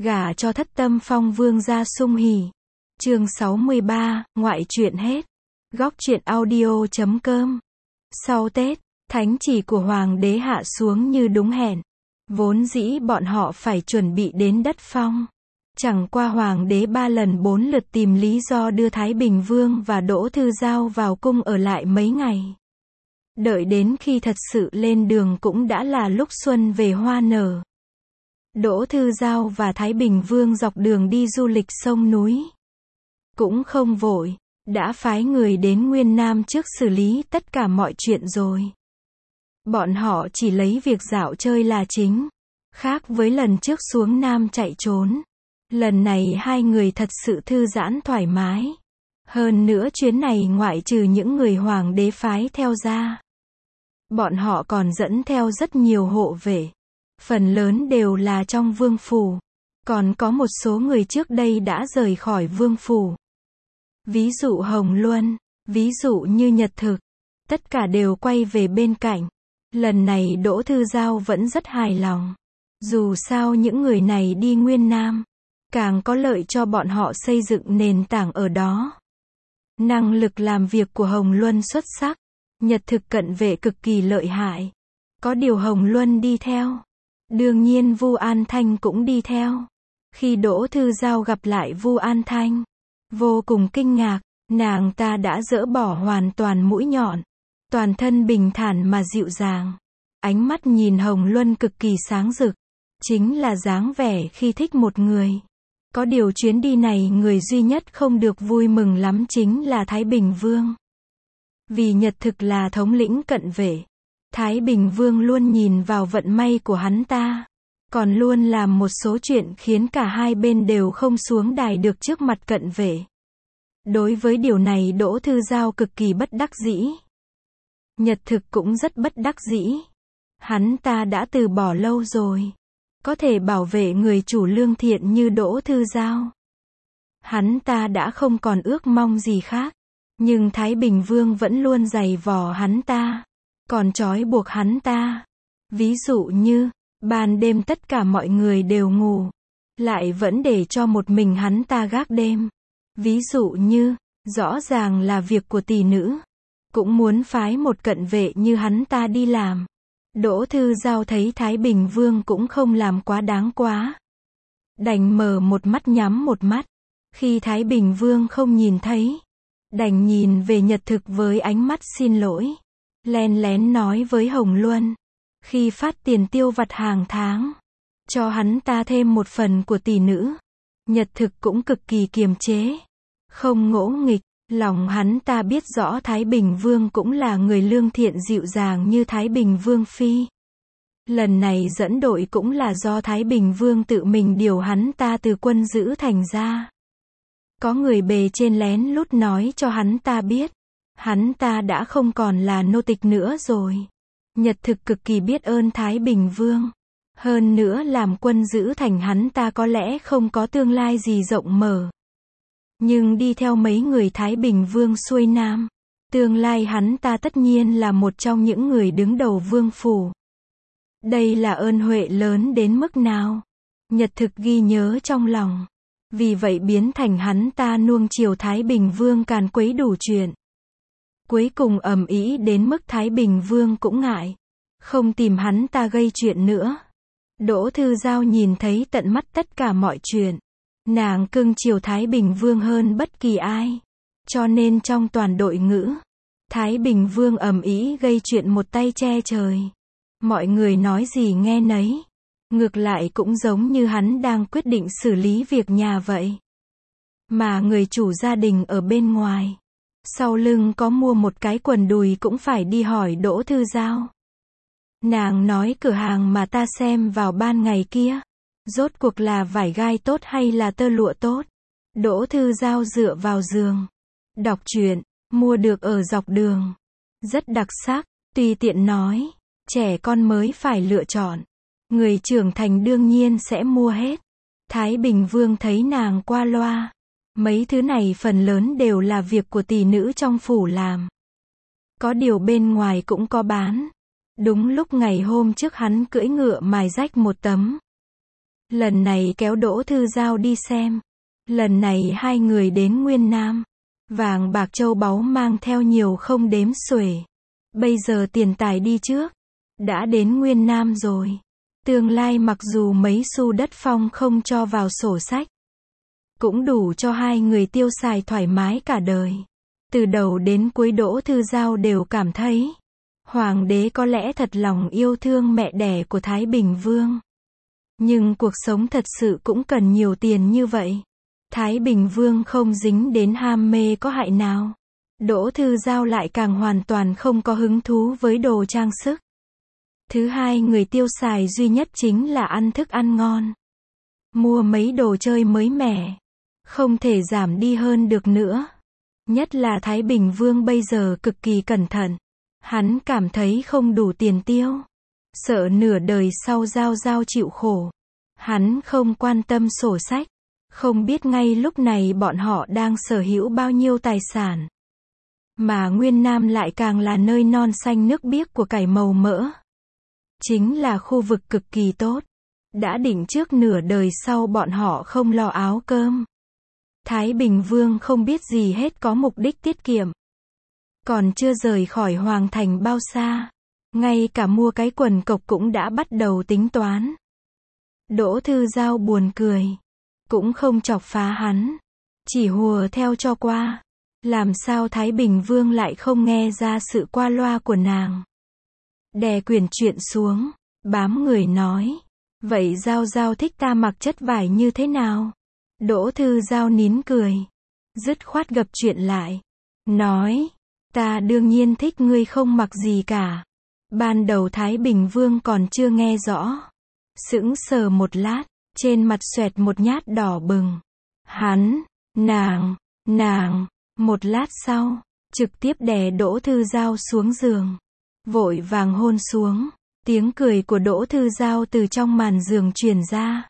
Gả cho Thất Tâm Phong vương gia sung hỉ. Chương 63, ngoại truyện hết. Góc truyện audio.com. Sau Tết, thánh chỉ của Hoàng đế hạ xuống như đúng hẹn. Vốn dĩ bọn họ phải chuẩn bị đến đất Phong. Chẳng qua Hoàng đế 3 lần 4 lượt tìm lý do đưa Thái Bình Vương và Đỗ Thư Giao vào cung ở lại mấy ngày. Đợi đến khi thật sự lên đường cũng đã là lúc xuân về hoa nở. Đỗ Thư Giao và Thái Bình Vương dọc đường đi du lịch sông núi. Cũng không vội, đã phái người đến Nguyên Nam trước xử lý tất cả mọi chuyện rồi. Bọn họ chỉ lấy việc dạo chơi là chính. Khác với lần trước xuống Nam chạy trốn. Lần này hai người thật sự thư giãn thoải mái. Hơn nữa chuyến này ngoại trừ những người Hoàng đế phái theo ra. Bọn họ còn dẫn theo rất nhiều hộ vệ. Phần lớn đều là trong vương phủ. Còn có một số người trước đây đã rời khỏi vương phủ. Ví dụ Hồng Luân, ví dụ như Nhật Thực. Tất cả đều quay về bên cạnh. Lần này Đỗ Thư Giao vẫn rất hài lòng. Dù sao những người này đi Nguyên Nam, càng có lợi cho bọn họ xây dựng nền tảng ở đó. Năng lực làm việc của Hồng Luân xuất sắc. Nhật Thực cận vệ cực kỳ lợi hại. Có điều Hồng Luân đi theo. Đương nhiên Vu An Thanh cũng đi theo. Khi Đỗ Thư Giao gặp lại Vu An Thanh, vô cùng kinh ngạc, nàng ta đã dỡ bỏ hoàn toàn mũi nhọn. Toàn thân bình thản mà dịu dàng. Ánh mắt nhìn Hồng Luân cực kỳ sáng rực. Chính là dáng vẻ khi thích một người. Có điều chuyến đi này người duy nhất không được vui mừng lắm chính là Thái Bình Vương. Vì Nhật Thực là thống lĩnh cận vệ. Thái Bình Vương luôn nhìn vào vận may của hắn ta. Còn luôn làm một số chuyện khiến cả hai bên đều không xuống đài được trước mặt cận vệ. Đối với điều này Đỗ Thư Giao cực kỳ bất đắc dĩ. Nhật Thực cũng rất bất đắc dĩ. Hắn ta đã từ bỏ lâu rồi. Có thể bảo vệ người chủ lương thiện như Đỗ Thư Giao. Hắn ta đã không còn ước mong gì khác. Nhưng Thái Bình Vương vẫn luôn giày vò hắn ta. Còn trói buộc hắn ta. Ví dụ như, ban đêm tất cả mọi người đều ngủ. Lại vẫn để cho một mình hắn ta gác đêm. Ví dụ như, rõ ràng là việc của tỷ nữ. Cũng muốn phái một cận vệ như hắn ta đi làm. Đỗ Thư Giao thấy Thái Bình Vương cũng không làm quá đáng quá. Đành mở một mắt nhắm một mắt. Khi Thái Bình Vương không nhìn thấy, đành nhìn về Nhật Thực với ánh mắt xin lỗi. Len lén nói với Hồng Luân. Khi phát tiền tiêu vặt hàng tháng, cho hắn ta thêm một phần của tỷ nữ. Nhật Thực cũng cực kỳ kiềm chế. Không ngỗ nghịch. Lòng hắn ta biết rõ Thái Bình Vương cũng là người lương thiện dịu dàng như Thái Bình Vương Phi. Lần này dẫn đội cũng là do Thái Bình Vương tự mình điều hắn ta từ quân giữ thành ra. Có người bề trên lén lút nói cho hắn ta biết. Hắn ta đã không còn là nô tịch nữa rồi. Nhật Thực cực kỳ biết ơn Thái Bình Vương. Hơn nữa làm quân giữ thành hắn ta có lẽ không có tương lai gì rộng mở. Nhưng đi theo mấy người Thái Bình Vương xuôi Nam, tương lai hắn ta tất nhiên là một trong những người đứng đầu vương phủ. Đây là ơn huệ lớn đến mức nào? Nhật Thực ghi nhớ trong lòng. Vì vậy biến thành hắn ta nuông chiều Thái Bình Vương càn quấy đủ chuyện. Cuối cùng ầm ĩ đến mức Thái Bình Vương cũng ngại. Không tìm hắn ta gây chuyện nữa. Đỗ Thư Giao nhìn thấy tận mắt tất cả mọi chuyện. Nàng cưng chiều Thái Bình Vương hơn bất kỳ ai. Cho nên trong toàn đội ngũ, Thái Bình Vương ầm ĩ gây chuyện một tay che trời. Mọi người nói gì nghe nấy. Ngược lại cũng giống như hắn đang quyết định xử lý việc nhà vậy. Mà người chủ gia đình ở bên ngoài, sau lưng có mua một cái quần đùi cũng phải đi hỏi Đỗ Thư Giao. Nàng nói cửa hàng mà ta xem vào ban ngày kia, rốt cuộc là vải gai tốt hay là tơ lụa tốt? Đỗ Thư Giao dựa vào giường, đọc truyện, mua được ở dọc đường. Rất đặc sắc, tùy tiện nói, trẻ con mới phải lựa chọn. Người trưởng thành đương nhiên sẽ mua hết. Thái Bình Vương thấy nàng qua loa. Mấy thứ này phần lớn đều là việc của tỷ nữ trong phủ làm. Có điều bên ngoài cũng có bán. Đúng lúc ngày hôm trước hắn cưỡi ngựa mài rách một tấm Lần này kéo Đỗ Thư Giao đi xem. Lần này hai người đến Nguyên Nam. Vàng bạc châu báu mang theo nhiều không đếm xuể. Bây giờ tiền tài đi trước. Đã đến Nguyên Nam rồi. Tương lai mặc dù mấy xu đất Phong không cho vào sổ sách, cũng đủ cho hai người tiêu xài thoải mái cả đời. Từ đầu đến cuối Đỗ Thư Giao đều cảm thấy, Hoàng đế có lẽ thật lòng yêu thương mẹ đẻ của Thái Bình Vương. Nhưng cuộc sống thật sự cũng cần nhiều tiền như vậy. Thái Bình Vương không dính đến ham mê có hại nào. Đỗ Thư Giao lại càng hoàn toàn không có hứng thú với đồ trang sức. Thứ hai người tiêu xài duy nhất chính là ăn thức ăn ngon. Mua mấy đồ chơi mới mẻ. Không thể giảm đi hơn được nữa. Nhất là Thái Bình Vương bây giờ cực kỳ cẩn thận. Hắn cảm thấy không đủ tiền tiêu. Sợ nửa đời sau Giao Giao chịu khổ. Hắn không quan tâm sổ sách. Không biết ngay lúc này bọn họ đang sở hữu bao nhiêu tài sản. Mà Nguyên Nam lại càng là nơi non xanh nước biếc của cải màu mỡ. Chính là khu vực cực kỳ tốt. Đã định trước nửa đời sau bọn họ không lo áo cơm. Thái Bình Vương không biết gì hết có mục đích tiết kiệm. Còn chưa rời khỏi Hoàng Thành bao xa. Ngay cả mua cái quần cộc cũng đã bắt đầu tính toán. Đỗ Thư Giao buồn cười. Cũng không chọc phá hắn. Chỉ hùa theo cho qua. Làm sao Thái Bình Vương lại không nghe ra sự qua loa của nàng. Đè quyển truyện xuống. Bám người nói. Vậy Giao Giao thích ta mặc chất vải như thế nào? Đỗ Thư Giao nín cười. Dứt khoát gập chuyện lại. Nói. Ta đương nhiên thích ngươi không mặc gì cả. Ban đầu Thái Bình Vương còn chưa nghe rõ. Sững sờ một lát. Trên mặt xoẹt một nhát đỏ bừng. Hắn. Nàng. Một lát sau. Trực tiếp đè Đỗ Thư Giao xuống giường. Vội vàng hôn xuống. Tiếng cười của Đỗ Thư Giao từ trong màn giường truyền ra.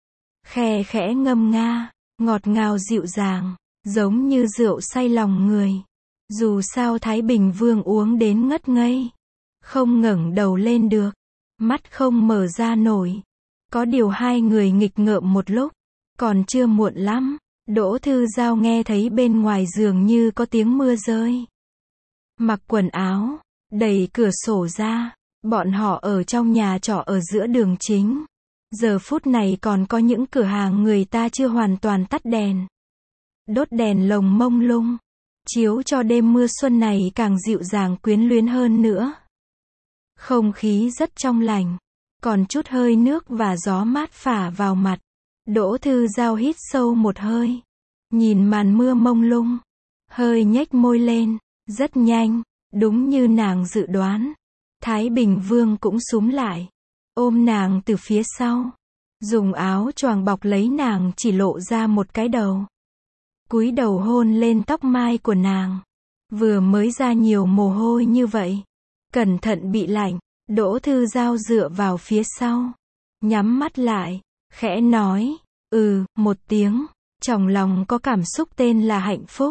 Khe khẽ ngâm nga. Ngọt ngào dịu dàng. Giống như rượu say lòng người. Dù sao Thái Bình Vương uống đến ngất ngây. Không ngẩng đầu lên được. Mắt không mở ra nổi. Có điều hai người nghịch ngợm một lúc. Còn chưa muộn lắm. Đỗ Thư Giao nghe thấy bên ngoài giường như có tiếng mưa rơi. Mặc quần áo. Đẩy cửa sổ ra. Bọn họ ở trong nhà trọ ở giữa đường chính. Giờ phút này còn có những cửa hàng người ta chưa hoàn toàn tắt đèn. Đốt đèn lồng mông lung. Chiếu cho đêm mưa xuân này càng dịu dàng quyến luyến hơn nữa. Không khí rất trong lành. Còn chút hơi nước và gió mát phả vào mặt. Đỗ Thư Giao hít sâu một hơi. Nhìn màn mưa mông lung. Hơi nhếch môi lên. Rất nhanh. Đúng như nàng dự đoán. Thái Bình Vương cũng súm lại. Ôm nàng từ phía sau. Dùng áo choàng bọc lấy nàng chỉ lộ ra một cái đầu. Cúi đầu hôn lên tóc mai của nàng. Vừa mới ra nhiều mồ hôi như vậy. Cẩn thận bị lạnh. Đỗ Thư Giao dựa vào phía sau. Nhắm mắt lại. Khẽ nói. Một tiếng. Trong lòng có cảm xúc tên là hạnh phúc.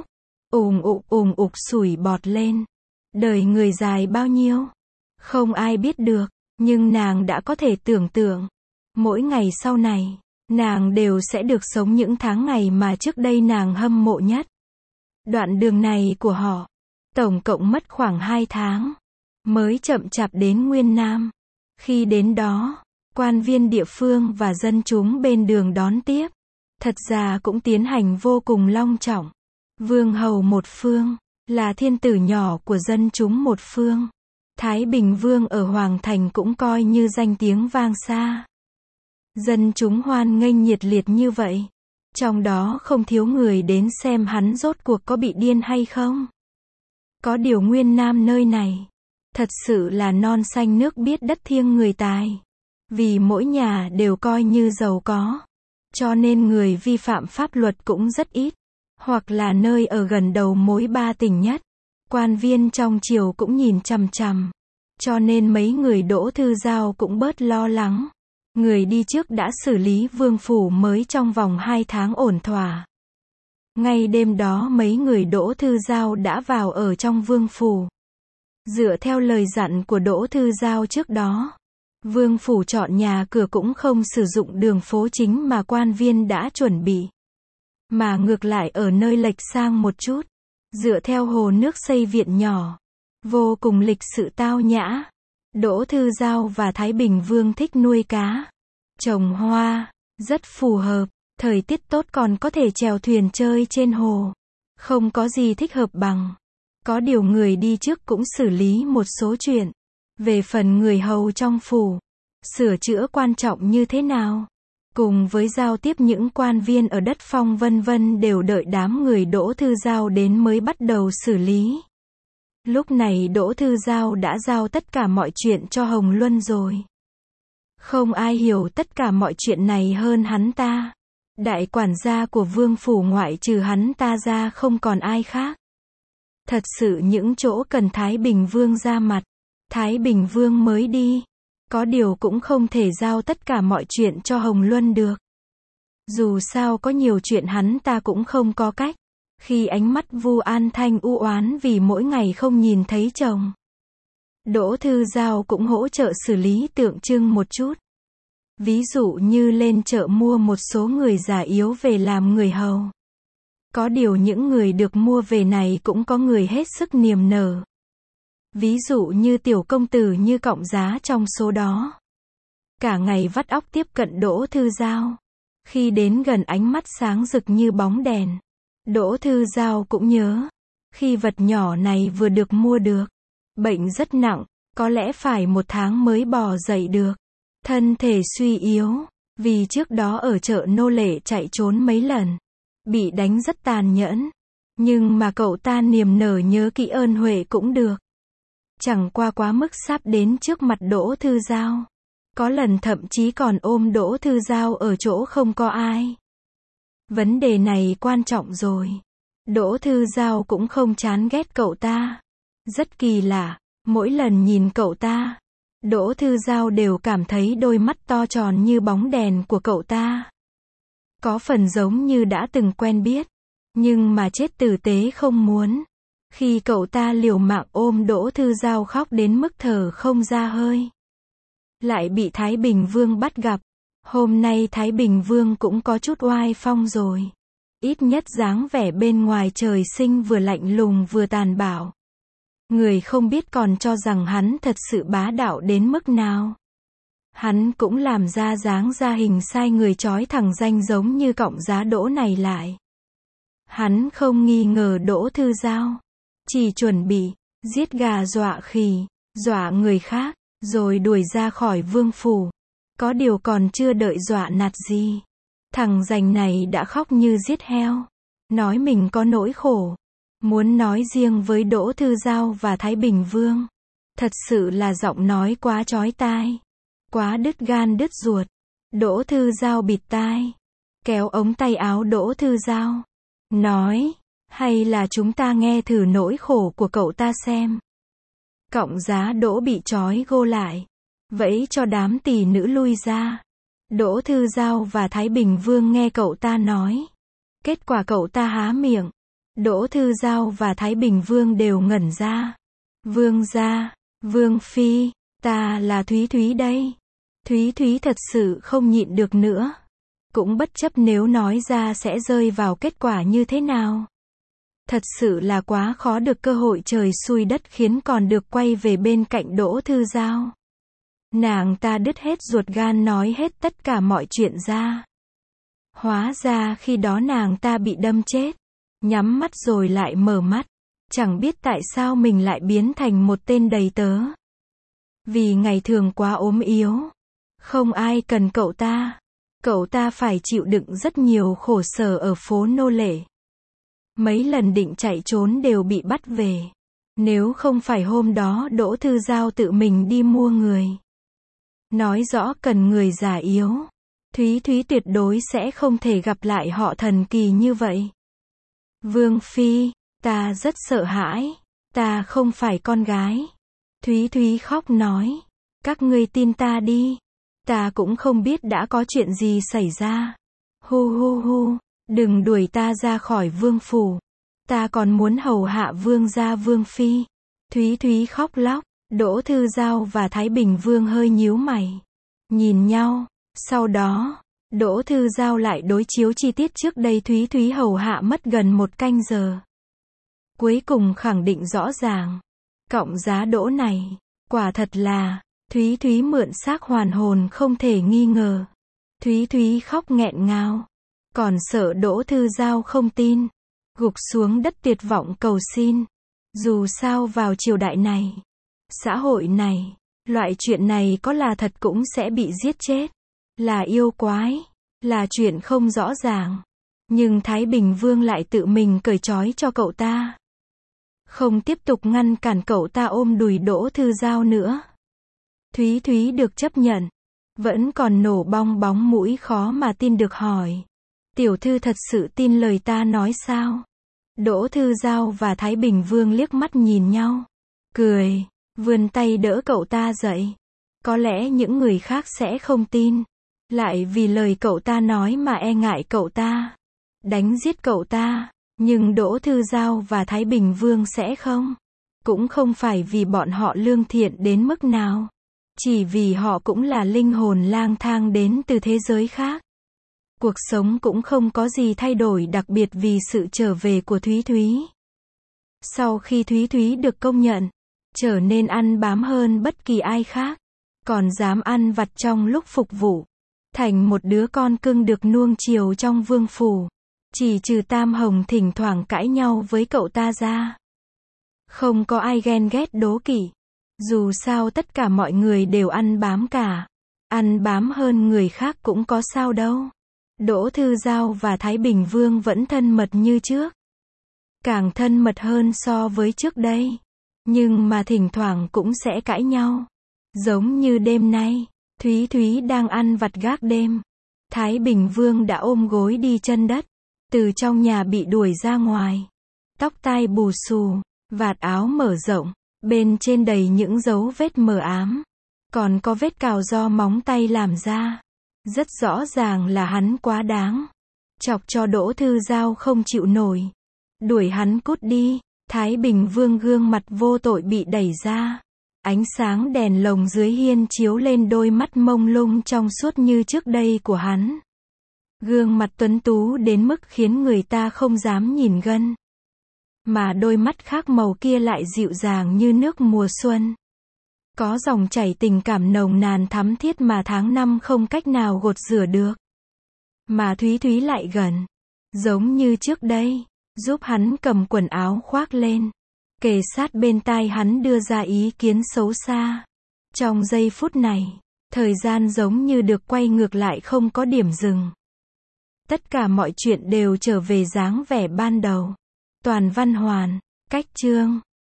Ùng ục sủi bọt lên. Đời người dài bao nhiêu? Không ai biết được. Nhưng nàng đã có thể tưởng tượng. Mỗi ngày sau này. Nàng đều sẽ được sống những tháng ngày mà trước đây nàng hâm mộ nhất. Đoạn đường này của họ. Tổng cộng mất khoảng 2 tháng. Mới chậm chạp đến Nguyên Nam. Khi đến đó. Quan viên địa phương và dân chúng bên đường đón tiếp. Thật ra cũng tiến hành vô cùng long trọng. Vương hầu một phương. Là thiên tử nhỏ của dân chúng một phương. Thái Bình Vương ở Hoàng Thành cũng coi như danh tiếng vang xa. Dân chúng hoan nghênh nhiệt liệt như vậy. Trong đó không thiếu người đến xem hắn rốt cuộc có bị điên hay không. Có điều Nguyên Nam nơi này. Thật sự là non xanh nước biếc đất thiêng người tài. Vì mỗi nhà đều coi như giàu có. Cho nên người vi phạm pháp luật cũng rất ít. Hoặc là nơi ở gần đầu mối ba tỉnh nhất. Quan viên trong triều cũng nhìn chằm chằm. Cho nên mấy người Đỗ Thư Giao cũng bớt lo lắng. Người đi trước đã xử lý vương phủ mới trong vòng 2 tháng ổn thỏa. Ngay đêm đó mấy người Đỗ Thư Giao đã vào ở trong vương phủ. Dựa theo lời dặn của Đỗ Thư Giao trước đó. Vương phủ chọn nhà cửa cũng không sử dụng đường phố chính mà quan viên đã chuẩn bị, mà ngược lại ở nơi lệch sang một chút, dựa theo hồ nước xây viện nhỏ, vô cùng lịch sự tao nhã. Đỗ Thư Giao và Thái Bình Vương thích nuôi cá, trồng hoa, rất phù hợp, thời tiết tốt còn có thể chèo thuyền chơi trên hồ. Không có gì thích hợp bằng. Có điều người đi trước cũng xử lý một số chuyện. Về phần người hầu trong phủ, sửa chữa quan trọng như thế nào, cùng với giao tiếp những quan viên ở đất phong vân vân đều đợi đám người Đỗ Thư Giao đến mới bắt đầu xử lý. Lúc này Đỗ Thư Giao đã giao tất cả mọi chuyện cho Hồng Luân rồi. Không ai hiểu tất cả mọi chuyện này hơn hắn ta. Đại quản gia của vương phủ ngoại trừ hắn ta ra không còn ai khác. Thật sự những chỗ cần Thái Bình Vương ra mặt, Thái Bình Vương mới đi. Có điều cũng không thể giao tất cả mọi chuyện cho Hồng Luân được. Dù sao có nhiều chuyện hắn ta cũng không có cách. Khi ánh mắt Vu An Thanh u oán vì mỗi ngày không nhìn thấy chồng, Đỗ Thư Giao cũng hỗ trợ xử lý tượng trưng một chút. Ví dụ như lên chợ mua một số người già yếu về làm người hầu. Có điều những người được mua về này cũng có người hết sức niềm nở. Ví dụ như tiểu công tử Như Cọng Giá trong số đó. Cả ngày vắt óc tiếp cận Đỗ Thư Giao. Khi đến gần ánh mắt sáng rực như bóng đèn. Đỗ Thư Giao cũng nhớ. Khi vật nhỏ này vừa được mua được. Bệnh rất nặng, có lẽ phải 1 tháng mới bò dậy được. Thân thể suy yếu, vì trước đó ở chợ nô lệ chạy trốn mấy lần. Bị đánh rất tàn nhẫn. Nhưng mà cậu ta niềm nở nhớ kỹ ơn huệ cũng được. Chẳng qua quá mức sắp đến trước mặt Đỗ Thư Giao. Có lần thậm chí còn ôm Đỗ Thư Giao ở chỗ không có ai. Vấn đề này quan trọng rồi. Đỗ Thư Giao cũng không chán ghét cậu ta. Rất kỳ lạ, mỗi lần nhìn cậu ta, Đỗ Thư Giao đều cảm thấy đôi mắt to tròn như bóng đèn của cậu ta. Có phần giống như đã từng quen biết, nhưng mà chết tử tế không muốn. Khi cậu ta liều mạng ôm Đỗ Thư Giao khóc đến mức thở không ra hơi. Lại bị Thái Bình Vương bắt gặp. Hôm nay Thái Bình Vương cũng có chút oai phong rồi. Ít nhất dáng vẻ bên ngoài trời sinh vừa lạnh lùng vừa tàn bạo. Người không biết còn cho rằng hắn thật sự bá đạo đến mức nào. Hắn cũng làm ra dáng ra hình sai người trói thẳng danh giống Như Cọng Giá Đỗ này lại. Hắn không nghi ngờ Đỗ Thư Giao. Chỉ chuẩn bị giết gà dọa khỉ, dọa người khác, rồi đuổi ra khỏi vương phủ. Có điều còn chưa đợi dọa nạt gì. Thằng rành này đã khóc như giết heo. Nói mình có nỗi khổ. Muốn nói riêng với Đỗ Thư Giao và Thái Bình Vương. Thật sự là giọng nói quá chói tai. Quá đứt gan đứt ruột. Đỗ Thư Giao bịt tai. Kéo ống tay áo Đỗ Thư Giao. Nói, hay là chúng ta nghe thử nỗi khổ của cậu ta xem. Cọng Giá Đỗ bị trói gô lại. Vẫy cho đám tỷ nữ lui ra. Đỗ Thư Giao và Thái Bình Vương nghe cậu ta nói. Kết quả cậu ta há miệng. Đỗ Thư Giao và Thái Bình Vương đều ngẩn ra. Vương gia, Vương phi, ta là Thúy Thúy đây. Thúy Thúy thật sự không nhịn được nữa. Cũng bất chấp nếu nói ra sẽ rơi vào kết quả như thế nào. Thật sự là quá khó được cơ hội trời xui đất khiến còn được quay về bên cạnh Đỗ Thư Giao. Nàng ta đứt hết ruột gan nói hết tất cả mọi chuyện ra. Hóa ra khi đó nàng ta bị đâm chết. Nhắm mắt rồi lại mở mắt. Chẳng biết tại sao mình lại biến thành một tên đầy tớ. Vì ngày thường quá ốm yếu. Không ai cần cậu ta. Cậu ta phải chịu đựng rất nhiều khổ sở ở phố nô lệ. Mấy lần định chạy trốn đều bị bắt về. Nếu không phải hôm đó Đỗ Thư Giao tự mình đi mua người. Nói rõ cần người già yếu. Thúy Thúy tuyệt đối sẽ không thể gặp lại họ thần kỳ như vậy. Vương phi, ta rất sợ hãi. Ta không phải con gái. Thúy Thúy khóc nói. Các ngươi tin ta đi. Ta cũng không biết đã có chuyện gì xảy ra. Hu hu hu, đừng đuổi ta ra khỏi vương phủ. Ta còn muốn hầu hạ vương gia vương phi. Thúy Thúy khóc lóc. Đỗ Thư Giao và Thái Bình Vương hơi nhíu mày, nhìn nhau. Sau đó, Đỗ Thư Giao lại đối chiếu chi tiết trước đây Thúy Thúy hầu hạ mất gần 1 canh giờ. Cuối cùng khẳng định rõ ràng, cọng giá đỗ này, quả thật là Thúy Thúy mượn xác hoàn hồn không thể nghi ngờ. Thúy Thúy khóc nghẹn ngào, còn sợ Đỗ Thư Giao không tin, gục xuống đất tuyệt vọng cầu xin. Dù sao vào triều đại này, xã hội này, loại chuyện này có là thật cũng sẽ bị giết chết, là yêu quái, là chuyện không rõ ràng. Nhưng Thái Bình Vương lại tự mình cởi trói cho cậu ta, không tiếp tục ngăn cản cậu ta ôm đùi Đỗ Thư Giao nữa. Thúy Thúy được chấp nhận, vẫn còn nổ bong bóng mũi khó mà tin được hỏi, tiểu thư thật sự tin lời ta nói sao? Đỗ Thư Giao và Thái Bình Vương liếc mắt nhìn nhau, cười, vươn tay đỡ cậu ta dậy. Có lẽ những người khác sẽ không tin, lại vì lời cậu ta nói mà e ngại cậu ta, đánh giết cậu ta, nhưng Đỗ Thư Giao và Thái Bình Vương sẽ không. Cũng không phải vì bọn họ lương thiện đến mức nào, chỉ vì họ cũng là linh hồn lang thang đến từ thế giới khác. Cuộc sống cũng không có gì thay đổi đặc biệt vì sự trở về của Thúy Thúy. Sau khi Thúy Thúy được công nhận, trở nên ăn bám hơn bất kỳ ai khác, còn dám ăn vặt trong lúc phục vụ, thành một đứa con cưng được nuông chiều trong vương phủ. Chỉ trừ Tam Hồng thỉnh thoảng cãi nhau với cậu ta ra, không có ai ghen ghét đố kỵ. Dù sao tất cả mọi người đều ăn bám cả, ăn bám hơn người khác cũng có sao đâu. Đỗ Thư Giao và Thái Bình Vương vẫn thân mật như trước, càng thân mật hơn so với trước đây, nhưng mà thỉnh thoảng cũng sẽ cãi nhau. Giống như đêm nay, Thúy Thúy đang ăn vặt gác đêm, Thái Bình Vương đã ôm gối đi chân đất, từ trong nhà bị đuổi ra ngoài, tóc tai bù xù, vạt áo mở rộng, bên trên đầy những dấu vết mờ ám, còn có vết cào do móng tay làm ra. Rất rõ ràng là hắn quá đáng, chọc cho Đỗ Thư Giao không chịu nổi, đuổi hắn cút đi. Thái Bình Vương gương mặt vô tội bị đẩy ra, ánh sáng đèn lồng dưới hiên chiếu lên đôi mắt mông lung trong suốt như trước đây của hắn. Gương mặt tuấn tú đến mức khiến người ta không dám nhìn gân, mà đôi mắt khác màu kia lại dịu dàng như nước mùa xuân, có dòng chảy tình cảm nồng nàn thắm thiết mà tháng năm không cách nào gột rửa được. Mà Thúy Thúy lại gần, giống như trước đây, giúp hắn cầm quần áo khoác lên, kề sát bên tai hắn đưa ra ý kiến xấu xa. Trong giây phút này, thời gian giống như được quay ngược lại không có điểm dừng. Tất cả mọi chuyện đều trở về dáng vẻ ban đầu. Toàn văn hoàn, cách chương